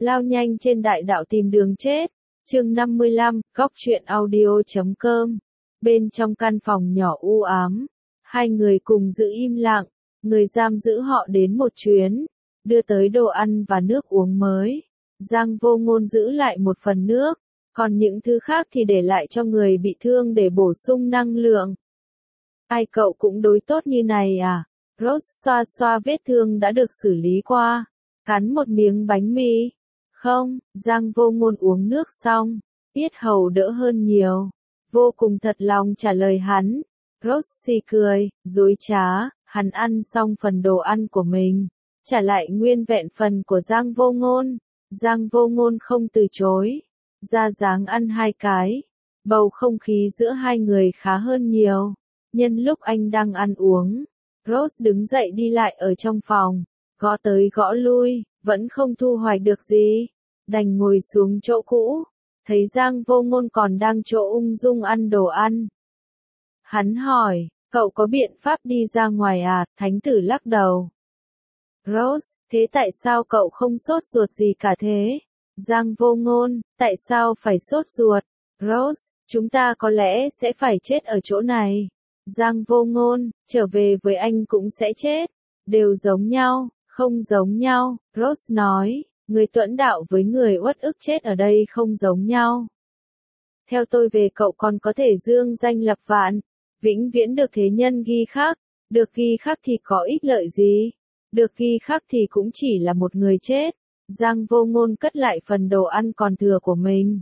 lao nhanh trên đại đạo tìm đường chết. Chương 55, góc truyện audio.com. Bên trong căn phòng nhỏ u ám, hai người cùng giữ im lặng, người giam giữ họ đến một chuyến, đưa tới đồ ăn và nước uống mới. Giang Vô Ngôn giữ lại một phần nước, còn những thứ khác thì để lại cho người bị thương để bổ sung năng lượng. Ai cậu cũng đối tốt như này à? Rose xoa xoa vết thương đã được xử lý qua, cắn một miếng bánh mì. Không, Giang Vô Ngôn uống nước xong, yết hầu đỡ hơn nhiều. Vô cùng thật lòng trả lời hắn. Rose cười, dối trá, hắn ăn xong phần đồ ăn của mình, trả lại nguyên vẹn phần của Giang Vô Ngôn. Giang Vô Ngôn không từ chối, ra dáng ăn hai cái. Bầu không khí giữa hai người khá hơn nhiều. Nhân lúc anh đang ăn uống, Rose đứng dậy đi lại ở trong phòng, gõ tới gõ lui, vẫn không thu hoạch được gì, đành ngồi xuống chỗ cũ, thấy Giang Vô Ngôn còn đang chỗ ung dung ăn đồ ăn. Hắn hỏi, cậu có biện pháp đi ra ngoài à? Thánh tử lắc đầu. Rose, thế tại sao cậu không sốt ruột gì cả thế? Giang Vô Ngôn, tại sao phải sốt ruột? Rose, chúng ta có lẽ sẽ phải chết ở chỗ này. Giang Vô Ngôn, trở về với anh cũng sẽ chết. Đều giống nhau, không giống nhau, Rose nói, người tuẫn đạo với người uất ức chết ở đây không giống nhau. Theo tôi về cậu còn có thể dương danh lập vạn, vĩnh viễn được thế nhân ghi khắc, được ghi khắc thì có ích lợi gì? Được ghi khắc thì cũng chỉ là một người chết. Giang Vô Ngôn cất lại phần đồ ăn còn thừa của mình.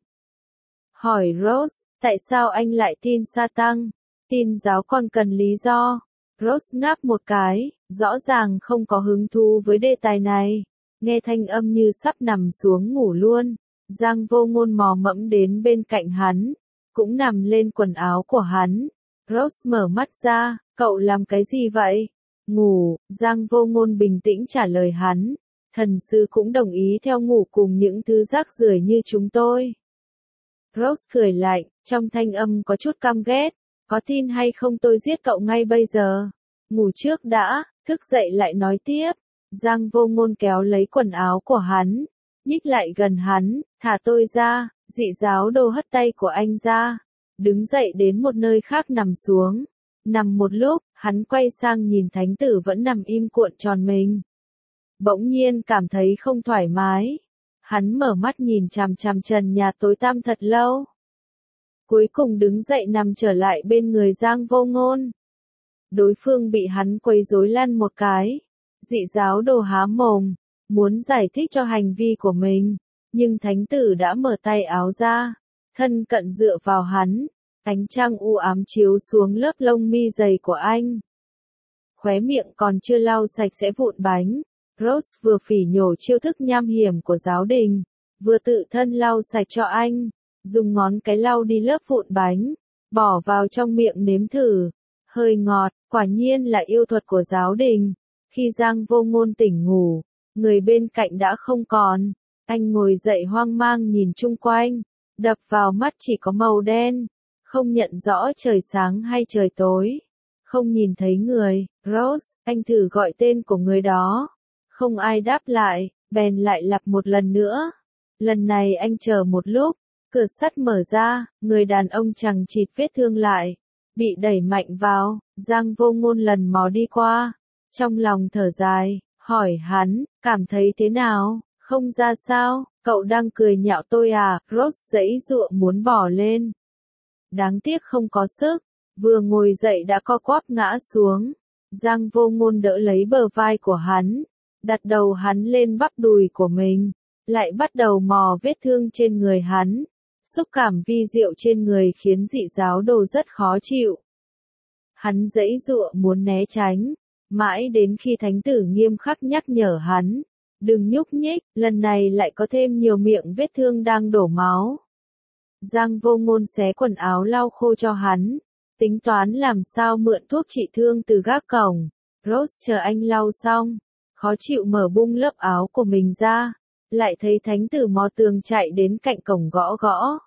Hỏi Rose, tại sao anh lại tin Satan? Tin giáo còn cần lý do. Rose ngáp một cái, rõ ràng không có hứng thú với đề tài này. Nghe thanh âm như sắp nằm xuống ngủ luôn. Giang Vô Ngôn mò mẫm đến bên cạnh hắn, cũng nằm lên quần áo của hắn. Rose mở mắt ra, cậu làm cái gì vậy? Ngủ, Giang Vô Ngôn bình tĩnh trả lời hắn. Thần sư cũng đồng ý theo ngủ cùng những thứ rác rưởi như chúng tôi. Rose cười lạnh, trong thanh âm có chút căm ghét. Có tin hay không tôi giết cậu ngay bây giờ? Ngủ trước đã, thức dậy lại nói tiếp. Giang Vô Ngôn kéo lấy quần áo của hắn, nhích lại gần hắn, thả tôi ra. Dị giáo đồ hất tay của anh ra, đứng dậy đến một nơi khác nằm xuống. Nằm một lúc, hắn quay sang nhìn thánh tử vẫn nằm im cuộn tròn mình. Bỗng nhiên cảm thấy không thoải mái. Hắn mở mắt nhìn chằm chằm trần nhà tối tăm thật lâu. Cuối cùng đứng dậy nằm trở lại bên người Giang Vô Ngôn. Đối phương bị hắn quấy rối lăn một cái. Dị giáo đồ há mồm, muốn giải thích cho hành vi của mình. Nhưng thánh tử đã mở tay áo ra, thân cận dựa vào hắn. Ánh trăng u ám chiếu xuống lớp lông mi dày của anh. Khóe miệng còn chưa lau sạch sẽ vụn bánh. Rose vừa phỉ nhổ chiêu thức nham hiểm của giáo đình, vừa tự thân lau sạch cho anh. Dùng ngón cái lau đi lớp vụn bánh, bỏ vào trong miệng nếm thử. Hơi ngọt, quả nhiên là yêu thuật của giáo đình. Khi Giang Vô Ngôn tỉnh ngủ, người bên cạnh đã không còn. Anh ngồi dậy hoang mang nhìn chung quanh, đập vào mắt chỉ có màu đen. Không nhận rõ trời sáng hay trời tối. Không nhìn thấy người. Rose, anh thử gọi tên của người đó. Không ai đáp lại, bèn lại lặp một lần nữa. Lần này anh chờ một lúc, cửa sắt mở ra, người đàn ông chằng chịt vết thương lại, bị đẩy mạnh vào. Giang Vô Ngôn lần mò đi qua, trong lòng thở dài, hỏi hắn, cảm thấy thế nào? Không ra sao, cậu đang cười nhạo tôi à? Rose giãy giụa muốn bỏ lên. Đáng tiếc không có sức, vừa ngồi dậy đã co quắp ngã xuống. Giang Vô Ngôn đỡ lấy bờ vai của hắn, đặt đầu hắn lên bắp đùi của mình, lại bắt đầu mò vết thương trên người hắn. Xúc cảm vi diệu trên người khiến dị giáo đồ rất khó chịu. Hắn giãy giụa muốn né tránh, mãi đến khi thánh tử nghiêm khắc nhắc nhở hắn, đừng nhúc nhích, lần này lại có thêm nhiều miệng vết thương đang đổ máu. Giang Vô Ngôn xé quần áo lau khô cho hắn, tính toán làm sao mượn thuốc trị thương từ gác cổng. Rose chờ anh lau xong, khó chịu mở bung lớp áo của mình ra, lại thấy thánh tử mò tường chạy đến cạnh cổng gõ gõ.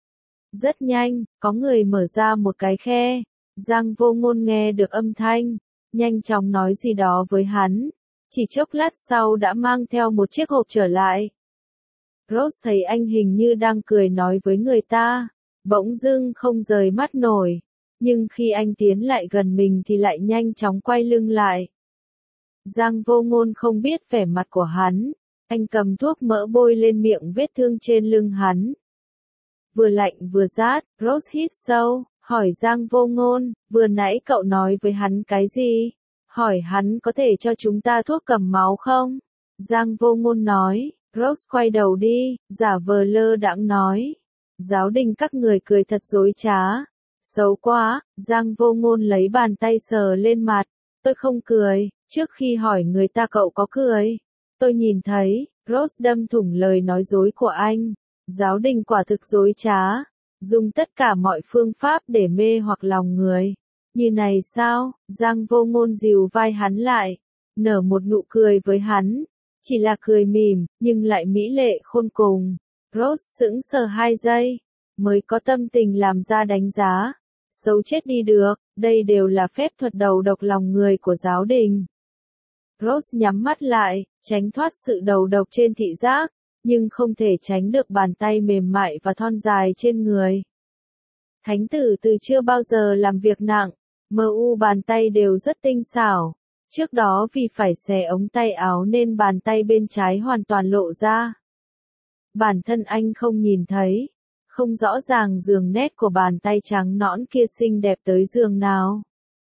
Rất nhanh, có người mở ra một cái khe. Giang Vô Ngôn nghe được âm thanh, nhanh chóng nói gì đó với hắn. Chỉ chốc lát sau đã mang theo một chiếc hộp trở lại. Rose thấy anh hình như đang cười nói với người ta, bỗng dưng không rời mắt nổi, nhưng khi anh tiến lại gần mình thì lại nhanh chóng quay lưng lại. Giang Vô Ngôn không biết vẻ mặt của hắn, anh cầm thuốc mỡ bôi lên miệng vết thương trên lưng hắn. Vừa lạnh vừa rát, Rose hít sâu, hỏi Giang Vô Ngôn, vừa nãy cậu nói với hắn cái gì? Hỏi hắn có thể cho chúng ta thuốc cầm máu không? Giang Vô Ngôn nói, Rose quay đầu đi, giả vờ lơ đãng nói. Giáo đình các người cười thật dối trá. Xấu quá, Giang Vô Ngôn lấy bàn tay sờ lên mặt. Tôi không cười, trước khi hỏi người ta cậu có cười. Tôi nhìn thấy, Rose đâm thủng lời nói dối của anh. Giáo đình quả thực dối trá, dùng tất cả mọi phương pháp để mê hoặc lòng người. Như này sao? Giang Vô Ngôn dìu vai hắn lại, nở một nụ cười với hắn. Chỉ là cười mỉm, nhưng lại mỹ lệ khôn cùng. Rose sững sờ 2 giây, mới có tâm tình làm ra đánh giá. Xấu chết đi được, đây đều là phép thuật đầu độc lòng người của giáo đình. Rose nhắm mắt lại, tránh thoát sự đầu độc trên thị giác, nhưng không thể tránh được bàn tay mềm mại và thon dài trên người. Thánh tử từ chưa bao giờ làm việc nặng, bàn tay đều rất tinh xảo. Trước đó vì phải xẻ ống tay áo nên bàn tay bên trái hoàn toàn lộ ra. Bản thân anh không nhìn thấy, không rõ ràng đường nét của bàn tay trắng nõn kia xinh đẹp tới giường nào.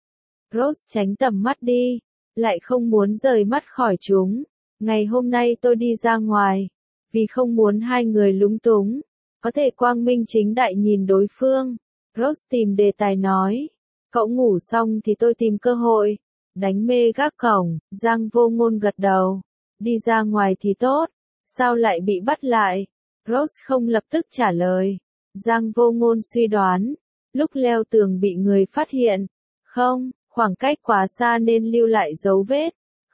Rose tránh tầm mắt đi, lại không muốn rời mắt khỏi chúng. Ngày hôm nay tôi đi ra ngoài, vì không muốn hai người lúng túng, có thể quang minh chính đại nhìn đối phương. Rose tìm đề tài nói, cậu ngủ xong thì tôi tìm cơ hội, đánh mê gác cổng. Giang Vô Ngôn gật đầu, đi ra ngoài thì tốt, sao lại bị bắt lại? Rose không lập tức trả lời. Giang Vô Ngôn suy đoán, lúc leo tường bị người phát hiện. Không, khoảng cách quá xa nên lưu lại dấu vết.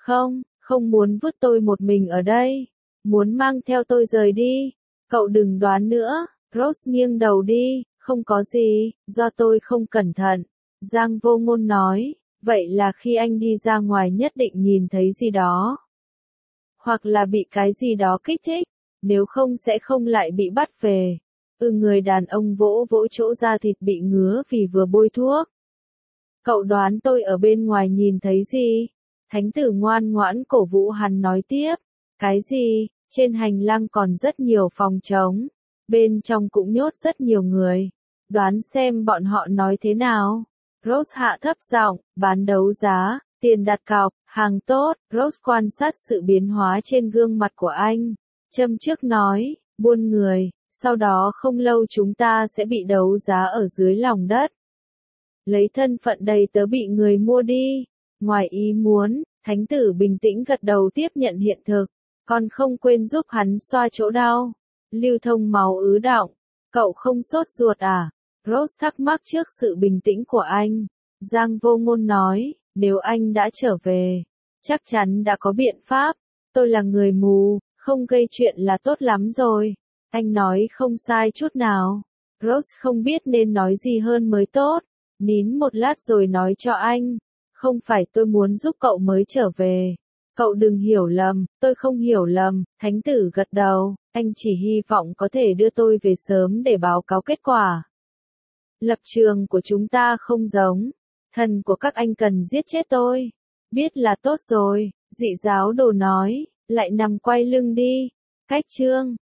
Không muốn vứt tôi một mình ở đây. Muốn mang theo tôi rời đi. Cậu đừng đoán nữa. Rose nghiêng đầu đi, không có gì, do tôi không cẩn thận. Giang Vô Ngôn nói, vậy là khi anh đi ra ngoài nhất định nhìn thấy gì đó. Hoặc là bị cái gì đó kích thích, nếu không sẽ không lại bị bắt về. Người đàn ông vỗ vỗ chỗ da thịt bị ngứa vì vừa bôi thuốc. Cậu đoán tôi ở bên ngoài nhìn thấy gì? Thánh tử ngoan ngoãn cổ vũ hắn nói tiếp. Cái gì? Trên hành lang còn rất nhiều phòng trống. Bên trong cũng nhốt rất nhiều người. Đoán xem bọn họ nói thế nào? Rose hạ thấp giọng, bán đấu giá, tiền đặt cọc, hàng tốt. Rose quan sát sự biến hóa trên gương mặt của anh. Châm trước nói, buôn người, sau đó không lâu chúng ta sẽ bị đấu giá ở dưới lòng đất. Lấy thân phận đầy tớ bị người mua đi. Ngoài ý muốn, thánh tử bình tĩnh gật đầu tiếp nhận hiện thực, còn không quên giúp hắn xoa chỗ đau. Lưu thông máu ứ đọng, cậu không sốt ruột à? Rose thắc mắc trước sự bình tĩnh của anh. Giang Vô Ngôn nói, nếu anh đã trở về, chắc chắn đã có biện pháp. Tôi là người mù, không gây chuyện là tốt lắm rồi. Anh nói không sai chút nào. Rose không biết nên nói gì hơn mới tốt. Nín một lát rồi nói cho anh. Không phải tôi muốn giúp cậu mới trở về. Cậu đừng hiểu lầm, tôi không hiểu lầm. Thánh tử gật đầu, anh chỉ hy vọng có thể đưa tôi về sớm để báo cáo kết quả. Lập trường của chúng ta không giống. Thần của các anh cần giết chết tôi. Biết là tốt rồi, dị giáo đồ nói, lại nằm quay lưng đi. Cách chương